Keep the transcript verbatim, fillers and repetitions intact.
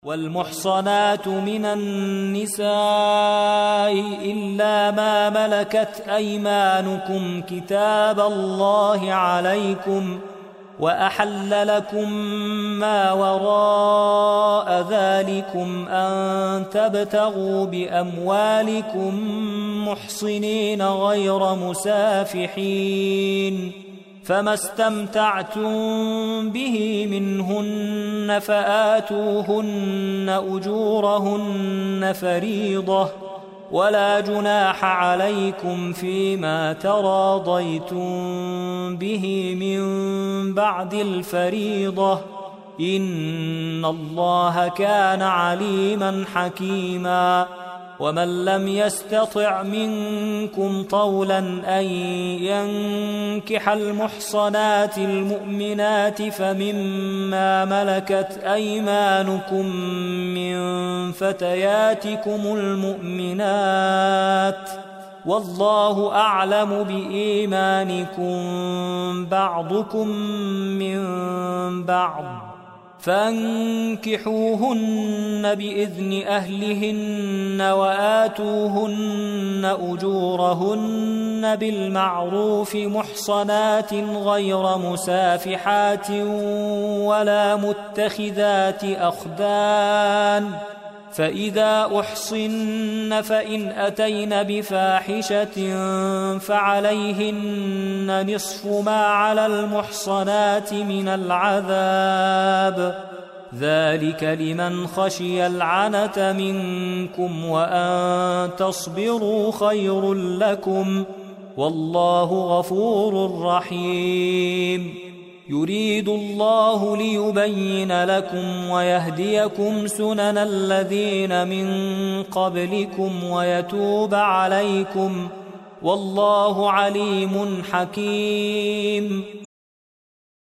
والمحصنات من النساء إلا ما ملكت أيمانكم كتاب الله عليكم، وأحل لكم ما وراء ذلكم أن تبتغوا بأموالكم محصنين غير مسافحين، فما استمتعتم به منهن فآتوهن أجورهن فريضة، ولا جناح عليكم فيما تراضيتم به من بعد الفريضة، إن الله كان عليما حكيما. ومن لم يستطع منكم طولا أن ينكح المحصنات المؤمنات فمما ملكت أيمانكم من فتياتكم المؤمنات، والله أعلم بإيمانكم بعضكم من بعض، فانكحوهن بإذن أهلهن وآتوهن أجورهن بالمعروف محصنات غير مسافحات ولا متخذات أخدان، فإذا أحصن فإن أتين بفاحشة فعليهن نصف ما على المحصنات من العذاب، ذلك لمن خشي العنة منكم، وأن تصبروا خير لكم، والله غفور رحيم. يريد الله ليبين لكم ويهديكم سنن الذين من قبلكم ويتوب عليكم، والله عليم حكيم.